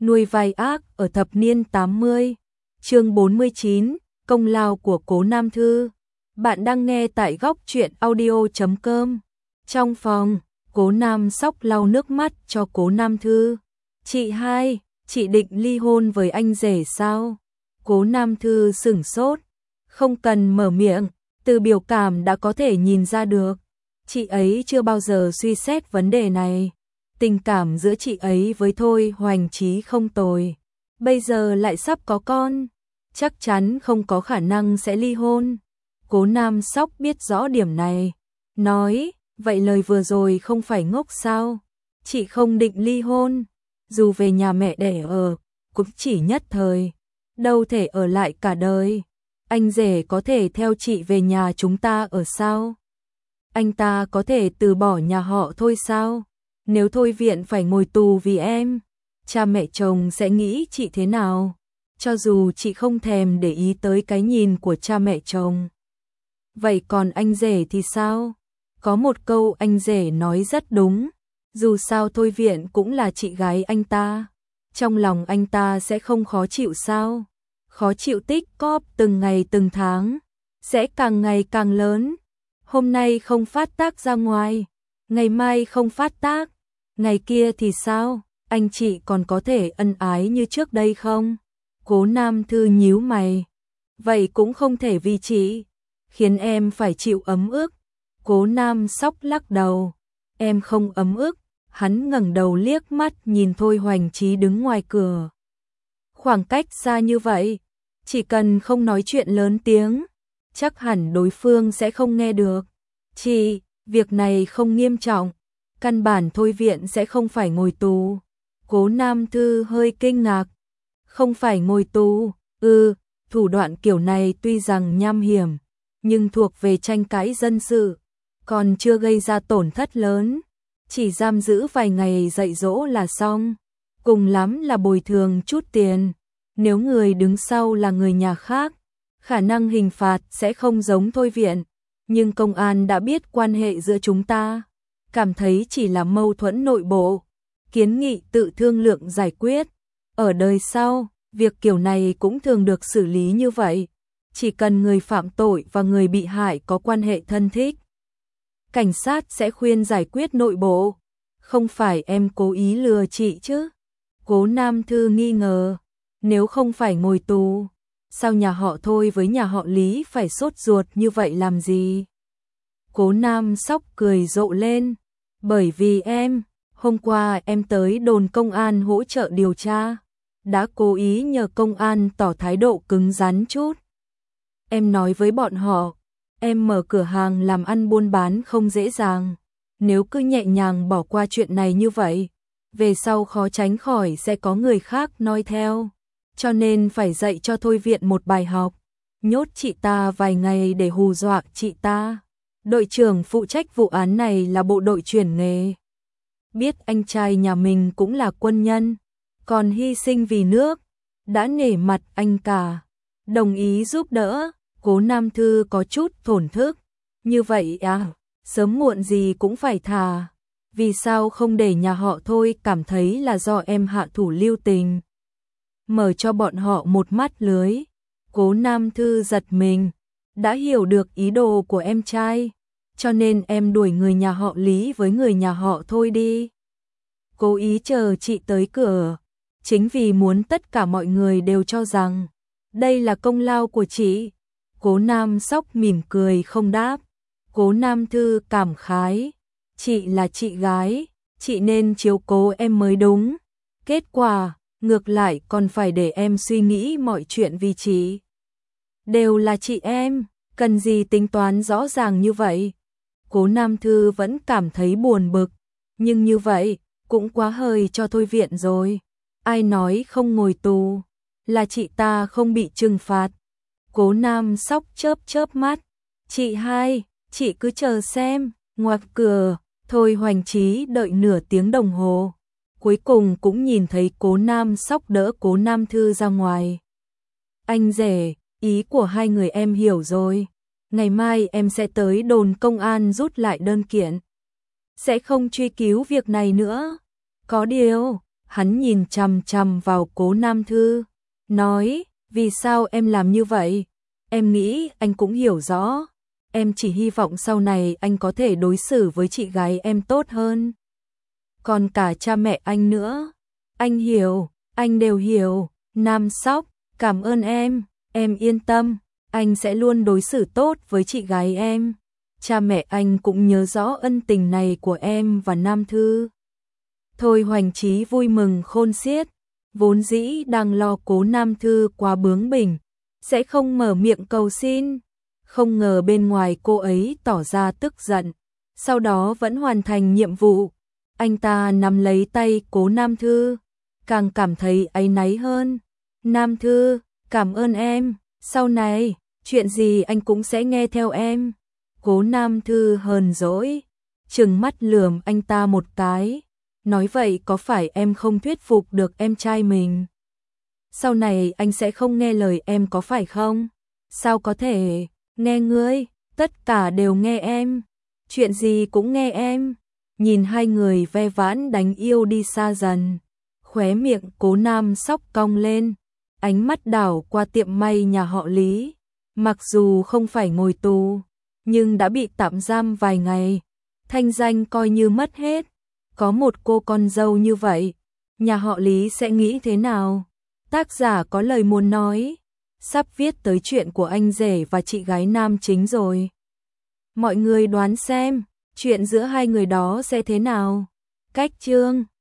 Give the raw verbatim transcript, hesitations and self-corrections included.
Nuôi vai ác ở thập niên tám mươi. Chương bốn mươi chín, công lao của Cố Nam Thư. Bạn đang nghe tại góc truyện audio chấm com. Trong phòng, Cố Nam Sóc lau nước mắt cho Cố Nam Thư. Chị hai, chị định ly hôn với anh rể sao? Cố Nam Thư sửng sốt, không cần mở miệng, từ biểu cảm đã có thể nhìn ra được. Chị ấy chưa bao giờ suy xét vấn đề này. Tình cảm giữa chị ấy với Thôi Hoành Trí không tồi. Bây giờ lại sắp có con, chắc chắn không có khả năng sẽ ly hôn. Cố Nam Sóc biết rõ điểm này, nói, vậy lời vừa rồi không phải ngốc sao? Chị không định ly hôn, dù về nhà mẹ đẻ ở, cũng chỉ nhất thời, đâu thể ở lại cả đời. Anh rể có thể theo chị về nhà chúng ta ở sao? Anh ta có thể từ bỏ nhà họ Thôi sao? Nếu Thôi Viện phải ngồi tù vì em, cha mẹ chồng sẽ nghĩ chị thế nào? Cho dù chị không thèm để ý tới cái nhìn của cha mẹ chồng. Vậy còn anh rể thì sao? Có một câu anh rể nói rất đúng, dù sao Thôi Viện cũng là chị gái anh ta. Trong lòng anh ta sẽ không khó chịu sao? Khó chịu tích cóp từng ngày từng tháng, sẽ càng ngày càng lớn. Hôm nay không phát tác ra ngoài, ngày mai không phát tác, ngày kia thì sao? Anh chị còn có thể ân ái như trước đây không? Cố Nam Thư nhíu mày. Vậy cũng không thể vì chị, khiến em phải chịu ấm ức. Cố Nam Sóc lắc đầu. Em không ấm ức. Hắn ngẩng đầu liếc mắt nhìn Thôi Hoành Trí đứng ngoài cửa. Khoảng cách xa như vậy, chỉ cần không nói chuyện lớn tiếng, chắc hẳn đối phương sẽ không nghe được. Chị, việc này không nghiêm trọng, căn bản Thôi Viện sẽ không phải ngồi tù. Cố Nam Thư hơi kinh ngạc. Không phải ngồi tù, ừ, thủ đoạn kiểu này tuy rằng nham hiểm, nhưng thuộc về tranh cãi dân sự, còn chưa gây ra tổn thất lớn. Chỉ giam giữ vài ngày dạy dỗ là xong, cùng lắm là bồi thường chút tiền. Nếu người đứng sau là người nhà khác, khả năng hình phạt sẽ không giống Thôi Viện. Nhưng công an đã biết quan hệ giữa chúng ta, cảm thấy chỉ là mâu thuẫn nội bộ, kiến nghị tự thương lượng giải quyết. Ở đời sau, việc kiểu này cũng thường được xử lý như vậy, chỉ cần người phạm tội và người bị hại có quan hệ thân thích. Cảnh sát sẽ khuyên giải quyết nội bộ, không phải em cố ý lừa chị chứ? Cố Nam Thư nghi ngờ, nếu không phải ngồi tù, sao nhà họ Thôi với nhà họ Lý phải sốt ruột như vậy làm gì? Cố Nam Sóc cười rộ lên, bởi vì em, hôm qua em tới đồn công an hỗ trợ điều tra, đã cố ý nhờ công an tỏ thái độ cứng rắn chút. Em nói với bọn họ, em mở cửa hàng làm ăn buôn bán không dễ dàng, nếu cứ nhẹ nhàng bỏ qua chuyện này như vậy, về sau khó tránh khỏi sẽ có người khác noi theo. Cho nên phải dạy cho Thôi Viện một bài học, nhốt chị ta vài ngày để hù dọa chị ta. Đội trưởng phụ trách vụ án này là bộ đội chuyển nghề. Biết anh trai nhà mình cũng là quân nhân, còn hy sinh vì nước, đã nể mặt anh cả, đồng ý giúp đỡ. Cố Nam Thư có chút thổn thức. Như vậy à, sớm muộn gì cũng phải thả. Vì sao không để nhà họ Thôi cảm thấy là do em hạ thủ lưu tình, mở cho bọn họ một mắt lưới? Cố Nam Thư giật mình, đã hiểu được ý đồ của em trai, cho nên em đuổi người nhà họ Lý với người nhà họ Thôi đi. Cố ý chờ chị tới cửa, chính vì muốn tất cả mọi người đều cho rằng đây là công lao của chị. Cố Nam Sóc mỉm cười không đáp. Cố Nam Thư cảm khái, chị là chị gái, chị nên chiếu cố em mới đúng. Kết quả, ngược lại còn phải để em suy nghĩ mọi chuyện vì chị. Đều là chị em, cần gì tính toán rõ ràng như vậy? Cố Nam Thư vẫn cảm thấy buồn bực, nhưng như vậy cũng quá hơi cho Thôi Viện rồi. Ai nói không ngồi tù, là chị ta không bị trừng phạt? Cố Nam Sóc chớp chớp mắt. Chị hai, chị cứ chờ xem. Ngoặc cửa, Thôi Hoành Trí đợi nửa tiếng đồng hồ, cuối cùng cũng nhìn thấy Cố Nam Sóc đỡ Cố Nam Thư ra ngoài. Anh rể, ý của hai người em hiểu rồi. Ngày mai em sẽ tới đồn công an rút lại đơn kiện, sẽ không truy cứu việc này nữa. Có điều, Hắn nhìn chằm chằm vào Cố Nam Thư, nói, vì sao em làm như vậy? Em nghĩ anh cũng hiểu rõ. Em chỉ hy vọng sau này anh có thể đối xử với chị gái em tốt hơn. Còn cả cha mẹ anh nữa. Anh hiểu, anh đều hiểu. Nam Sóc, cảm ơn em, em yên tâm, anh sẽ luôn đối xử tốt với chị gái em. Cha mẹ anh cũng nhớ rõ ân tình này của em và Nam Thư. Thôi Hoành Trí vui mừng khôn xiết, vốn dĩ đang lo Cố Nam Thư quá bướng bỉnh, sẽ không mở miệng cầu xin. Không ngờ bên ngoài cô ấy tỏ ra tức giận, sau đó vẫn hoàn thành nhiệm vụ. Anh ta nắm lấy tay Cố Nam Thư, càng cảm thấy áy náy hơn. Nam Thư, cảm ơn em, sau này, chuyện gì anh cũng sẽ nghe theo em. Cố Nam Thư hờn dỗi, trừng mắt lườm anh ta một cái, nói vậy có phải em không thuyết phục được em trai mình? Sau này anh sẽ không nghe lời em có phải không? Sao có thể, nghe ngươi, tất cả đều nghe em, chuyện gì cũng nghe em. Nhìn hai người ve vãn đánh yêu đi xa dần, khóe miệng Cố Nam Sóc cong lên, ánh mắt đảo qua tiệm may nhà họ Lý. Mặc dù không phải ngồi tù, nhưng đã bị tạm giam vài ngày, thanh danh coi như mất hết. Có một cô con dâu như vậy, nhà họ Lý sẽ nghĩ thế nào? Tác giả có lời muốn nói, sắp viết tới chuyện của anh rể và chị gái nam chính rồi. Mọi người đoán xem, chuyện giữa hai người đó sẽ thế nào? Cách chương